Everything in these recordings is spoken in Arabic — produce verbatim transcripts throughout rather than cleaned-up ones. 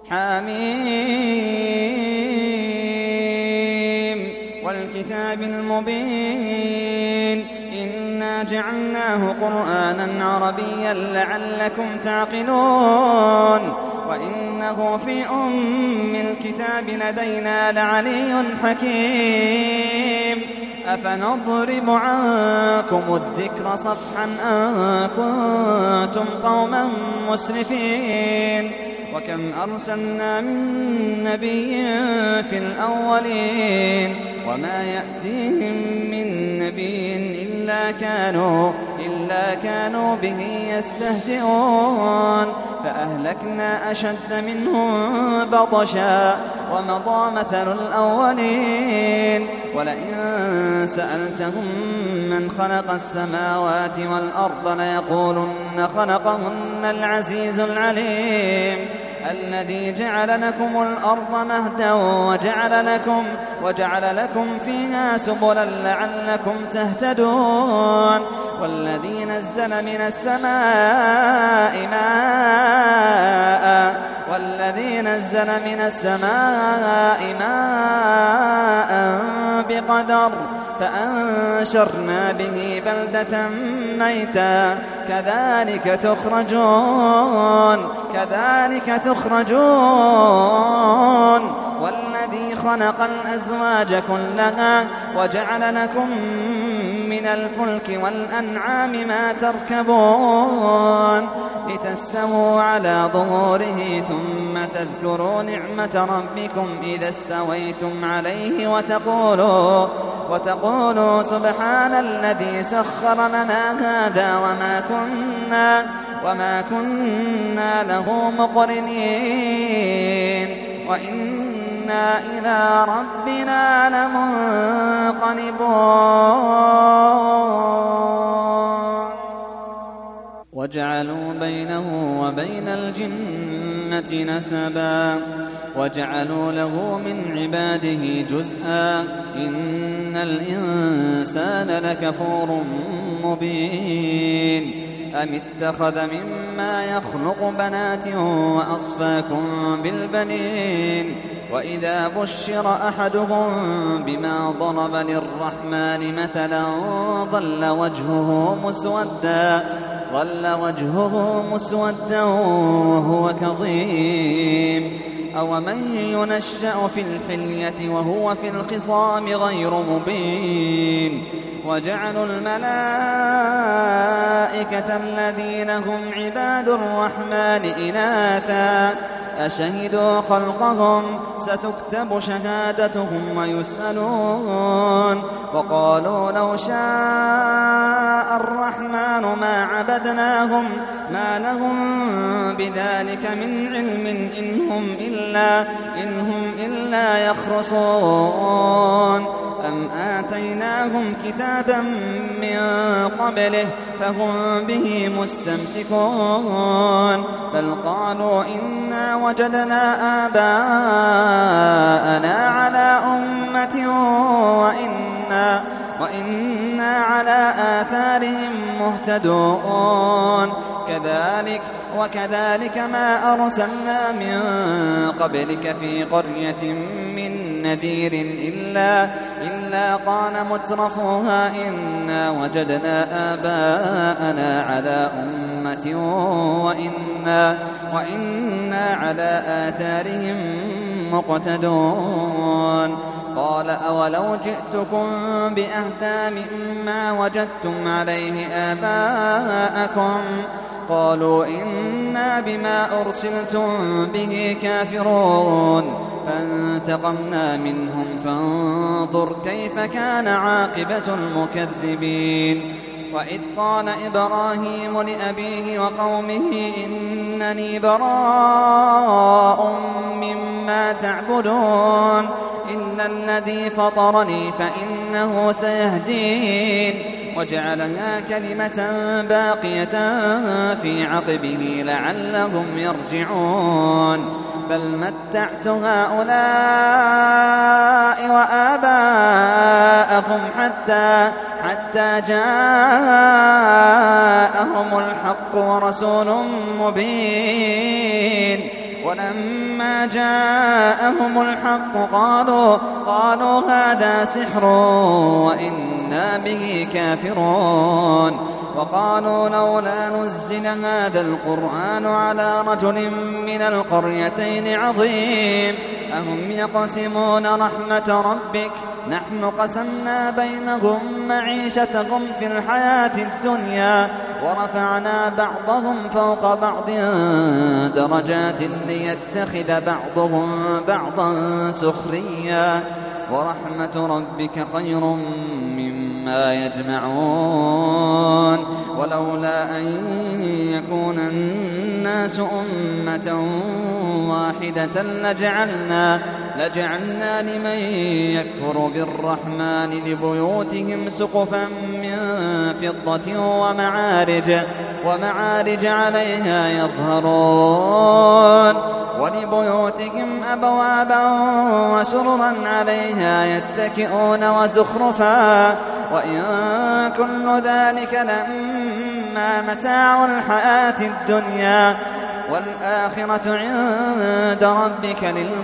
حميم والكتاب المبين إنا جعلناه قرآنا عربيا لعلكم تعقلون وإنه في أم الكتاب لدينا لعلي حكيم أفنضرب عنكم الذكر صفحا أن كنتم قوما مسرفين وكم أرسلنا من نبي في الأولين وما يأتيهم من نبي إلا كانوا, إلا كانوا به يستهزئون فأهلكنا أشد منهم بطشا ومضى مثل الأولين ولئن سألتهم من خلق السماوات والأرض ليقولن خلقهن العزيز العليم الذي جعل لكم الأرض مهدا وجعل لكم, وجعل لكم فيها سبلا لعلكم تهتدون والذي نزل من السماء ماء والذي نزل من السماء ماء بقدر فأنشرنا به بلدة ميتا كذلك تخرجون كذلك تخرجون والذي خلق الأزواج كلها وجعل لكم من الفلك والأنعام ما تركبون لتستووا على ظهوره ثم تذكروا نعمة ربكم إذا استويتم عليه وتقولوا, وتقولوا سبحان الذي سخر لنا هذا وما كنا, وما كنا له مقرنين وإنا إلى ربنا لمنقلبون وجعلوا بينه وبين الجنة نسبا وجعلوا له من عباده جزءا إن الإنسان لكفور مبين أم اتخذ مما يخلق بنات وأصفاكم بالبنين وإذا بشر أحدهم بما ضرب للرحمن مثلا ظل وجهه مسودا ظل وجهه مسودا وهو كظيم أومن ينشأ في الحلية وهو في الخصام غير مبين وجعلوا الملائكة الذين هم عباد الرحمن إناثا أشهدوا خلقهم ستكتب شهادتهم ويسألون وقالوا لو شاء الرحمن ما عبدناهم ما لهم بذلك من علم إن هم إلا, إن هم إلا يخرصون أم آتيناهم كتابا من قبله فهم به مستمسكون بل قالوا إنا وجدنا آباءنا على أمة وإنا, وإنا على آثارهم مهتدون كذلك وكذلك ما أرسلنا من قبلك في قرية من نذير إلا, إلا قال مترفوها إنا وجدنا آباءنا على أمة وإنا, وإنا على آثارهم مقتدون قال أولو جئتكم بأهدى مما وجدتم عليه آباءكم قالوا إنا بما أرسلتم به كافرون فانتقمنا منهم فانظر كيف كان عاقبة المكذبين وإذ قال إبراهيم لأبيه وقومه إنني براء مما تعبدون إلا الذي فطرني فإنه سيهدين وجعلها كلمة باقية في عقبه لعلهم يرجعون بل متعت هؤلاء وآباءهم حتى, حتى جاءهم الحق ورسول مبين ولما جاءهم الحق قالوا, قالوا هذا سحر وإنا به كافرون. وقالوا لولا نزل هذا القرآن على رجل من القريتين عظيم أهم يقسمون رحمة ربك نحن قسمنا بينهم معيشتهم في الحياة الدنيا ورفعنا بعضهم فوق بعض درجات ليتخذ بعضهم بعضا سخريا ورحمة ربك خير مما يجمعون. ولولا أن يكون الناس أمة واحدة لجعلنا, لجعلنا لمن يكفر بالرحمن لبيوتهم سقفا من فضة ومعارج, ومعارج عليها يظهرون ولبيوتهم أبوابا وسررا عليها يتكئون وزخرفا وإن كل ذلك لما متاع الحياة الدنيا والآخرة عند ربك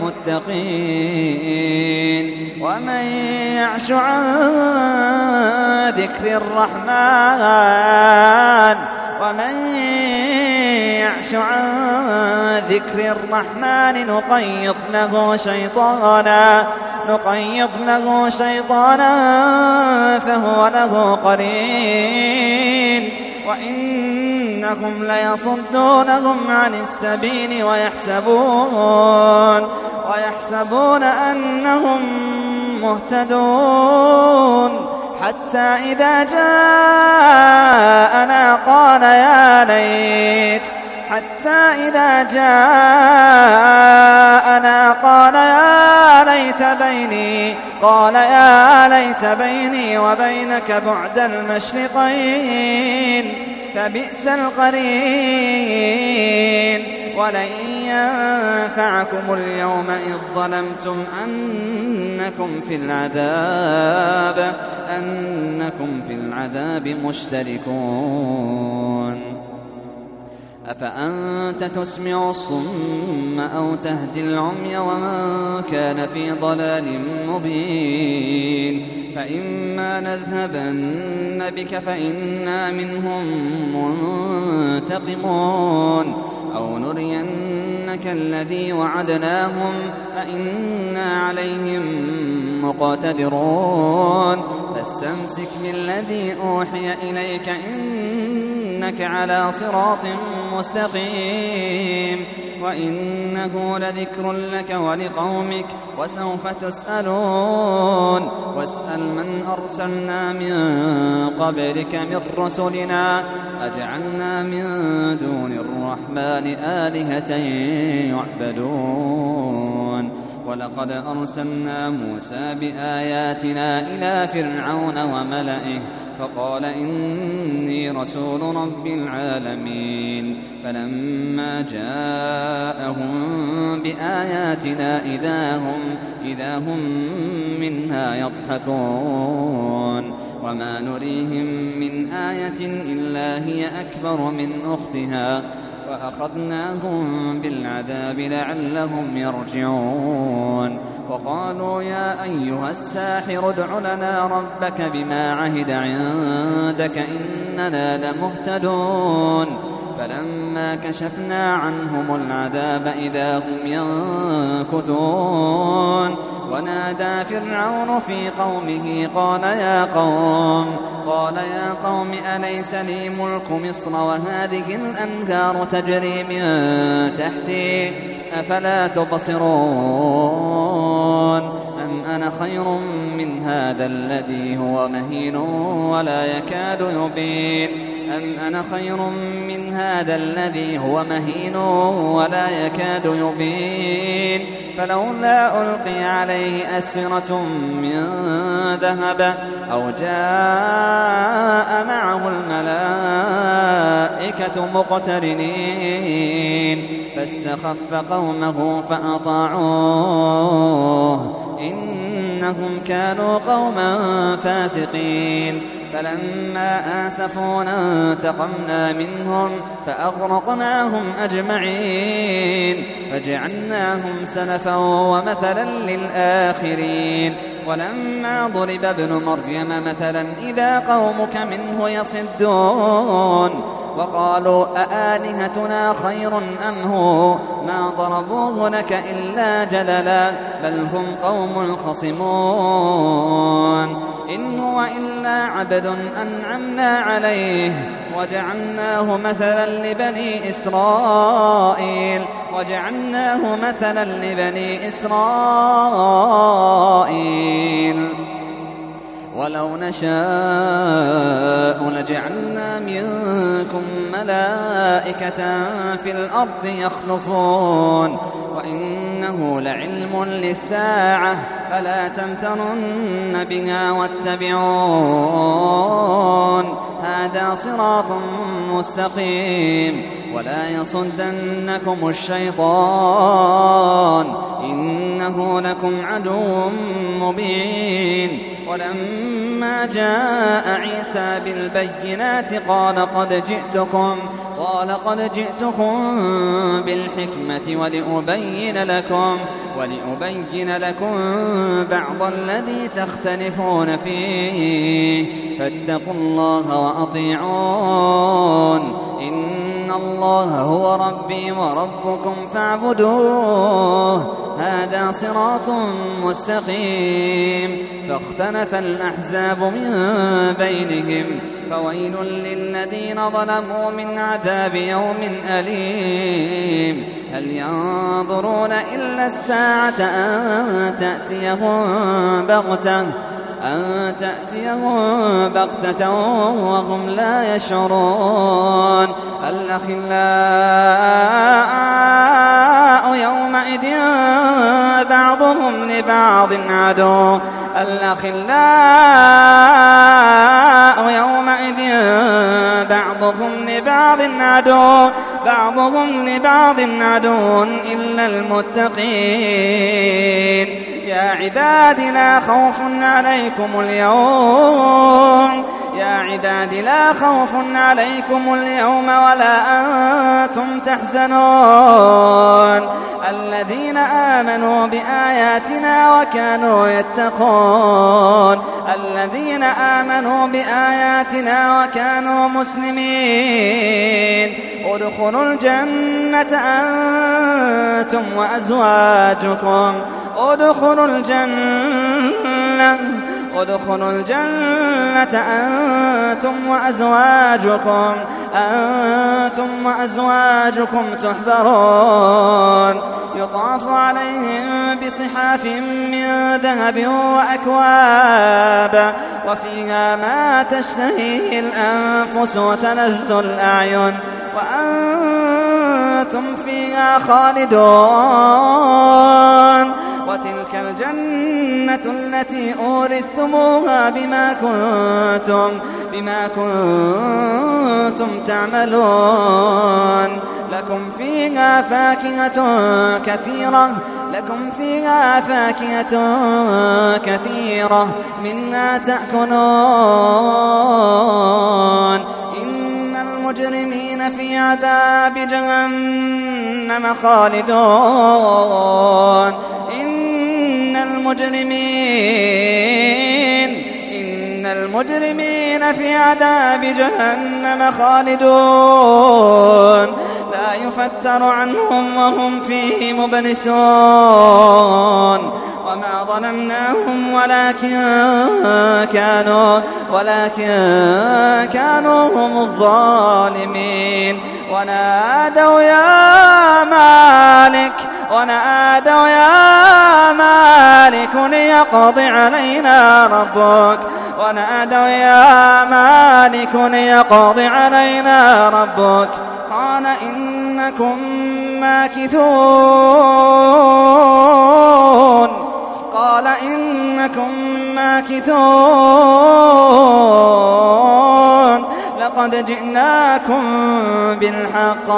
للمتقين. ومن يعش عن ذكر الرحمن ومن يعش عن ذكر الرحمن نقيض له شيطانا نقيض له شيطانا فهو له قرين وإنهم ليصدونهم عن السبيل ويحسبون ويحسبون أنهم مهتدون حتى إذا جاءنا قال يا ليت حتى إذا جاءنا قال يا ليت بيني قال يا ليت بيني وبينك بعد المشرقين فبئس القرين. ولن ينفعكم اليوم إذ ظلمتم أنكم في العذاب أنكم في العذاب مشتركون. أفأنت تسمع الصم أو تهدي العمي ومن كان في ضلال مبين. فإما نذهبن بك فإنا منهم منتقمون أو نرينك الذي وعدناهم فإنا عليهم مقتدرون. فاستمسك بالذي أوحي إليك إنك على صراط مستقيم وإنه لذكر لك ولقومك وسوف تسألون. واسأل من أرسلنا من قبلك من رسلنا أجعلنا من دون الرحمن آلهة يعبدون. ولقد أرسلنا موسى بآياتنا إلى فرعون وملئه فقال إني رسول رب العالمين. فلما جاءهم بآياتنا إذا هم, إذا هم منها يضحكون. وما نريهم من آية إلا هي أكبر من أختها وأخذناهم بالعذاب لعلهم يرجعون. وقالوا يا أيها الساحر ادع لنا ربك بما عهد عندك إننا لمهتدون. فلما كشفنا عنهم العذاب إذا هم ينكثون. ونادى فرعون في قومه قال يا قوم قال يا قوم أليس لي ملك مصر وهذه الأنهار تجري من تحتي أفلا تبصرون أم أنا خير من هذا الذي هو مهين ولا يكاد يبين أم أنا خير من هذا الذي هو مهين ولا يكاد يبين. فلولا ألقي عليه أسرة من ذهب أو جاء معه الملائكة مقترنين فاستخف قومه فأطاعوه إنهم كانوا قوما فاسقين. فلما آسفونا انتقمنا منهم فأغرقناهم أجمعين فجعلناهم سلفا ومثلا للآخرين. ولما ضرب ابن مريم مثلا إذا قومك منه يصدون وقالوا أآلهتنا خير أم هو ما ضربوه لك إلا جدلا بل هم قوم خصمون. إن هو إلا عبد أنعمنا عليه وجعلناه مثلا لبني إسرائيل وجعلناه مثلا لبني إسرائيل ولو نشاء لجعلنا منكم ملائكة في الأرض يخلفون وإنه لعلم للساعة فلا تمترن بها واتبعون هذا صراط مستقيم. ولا يصدنكم الشيطان إنه لكم عدو مبين. ولما جاء عيسى بالبينات قال قد جئتكم قال قد جئتكم بالحكمة ولأبين لكم ولأبين لكم بعض الذي تختلفون فيه فاتقوا الله وأطيعون. إن الله هو ربي وربكم فاعبدوه هذا صراط مستقيم. فاختلف الأحزاب من بينهم فويل للذين ظلموا من عذاب يوم أليم. هل ينظرون إلا الساعة أن تأتيهم بغتة أن تأتيهم بغتة وهم لا يشعرون. الأخلاء يومئذ بعضهم لبعض عدو الأخلاء يومئذ بعضهم لبعض عدو بعضهم لبعض عدو إلا المتقين. يا عباد لا خوف عليكم اليوم يا عباد لا خوف عليكم اليوم ولا أنتم تحزنون الذين آمنوا بآياتنا وكانوا يتقون الذين آمنوا بآياتنا وكانوا مسلمين. ادخلوا الجنة أنتم وأزواجكم ادخلوا الجنة ادخلوا الجنة أنتم وأزواجكم أنتم وأزواجكم تحبرون يطاف عليهم بصحاف من ذهب وأكواب وفيها ما تشتهيه الأنفس وتلذ الأعين وأنتم فيها خالدون. وتلك الجنة التي أورثتموها بما كنتم بما كنتم تعملون. لكم فيها فاكهة كثيرة لكم فيها فاكهة كثيرة منها تأكلون. إن المجرمين في عذاب جهنم خالدون. إن المجرمين إن المجرمين في عذاب جهنم خالدون لا يفتر عنهم وهم فيه مبلسون. وما ظلمناهم ولكن كانوا ولكن كانوا هم الظالمين. ونادوا يا مالك ونادوا يا مالك ليقض علينا ربك ونادوا يا مالك ليقض علينا ربك قال إنكم ماكثون قال إنكم ماكثون. لقد جئناكم بالحق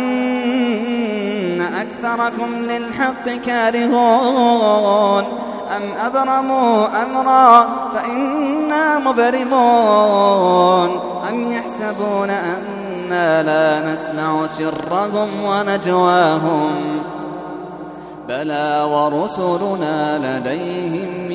ولكن أكثركم للحق كارهون. أم أبرموا أمرا فإنا مبرمون أم يحسبون أنا لا نسمع سرهم ونجواهم بلى ورسلنا لديهم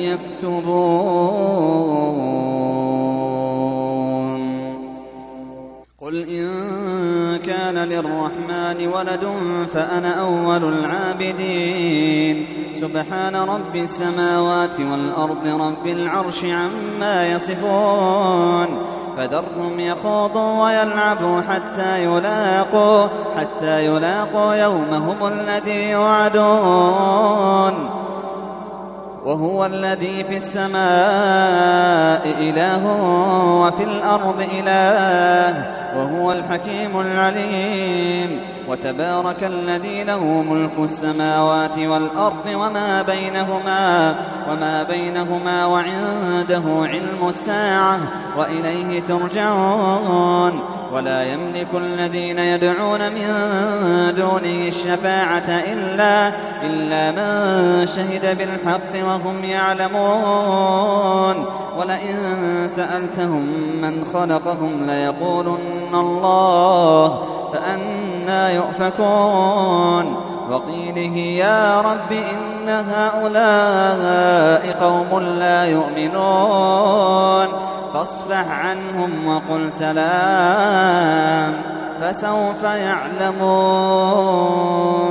يكتبون قل إن كان للرحمن ولد فأنا أول العابدين سبحان رب السماوات والأرض رب العرش عما يصفون فذرهم يخوضوا ويلعبوا حتى يلاقوا حتى يلاقوا يومهم الذي يوعدون وهو الذي في السماء إله وفي الأرض إله وهو الحكيم العليم وتبارك الذي له ملك السماوات والأرض وما بينهما وما بينهما وعنده علم الساعة وإليه ترجعون ولا يملك الذين يدعون من دونه الشفاعة إلا, إلا من شهد بالحق وهم يعلمون ولئن سألتهم من خلقهم ليقولن الله فأنى يؤفكون وقيله يا رب إن هؤلاء قوم لا يؤمنون فاصفح عنهم وقل سلام فسوف يعلمون.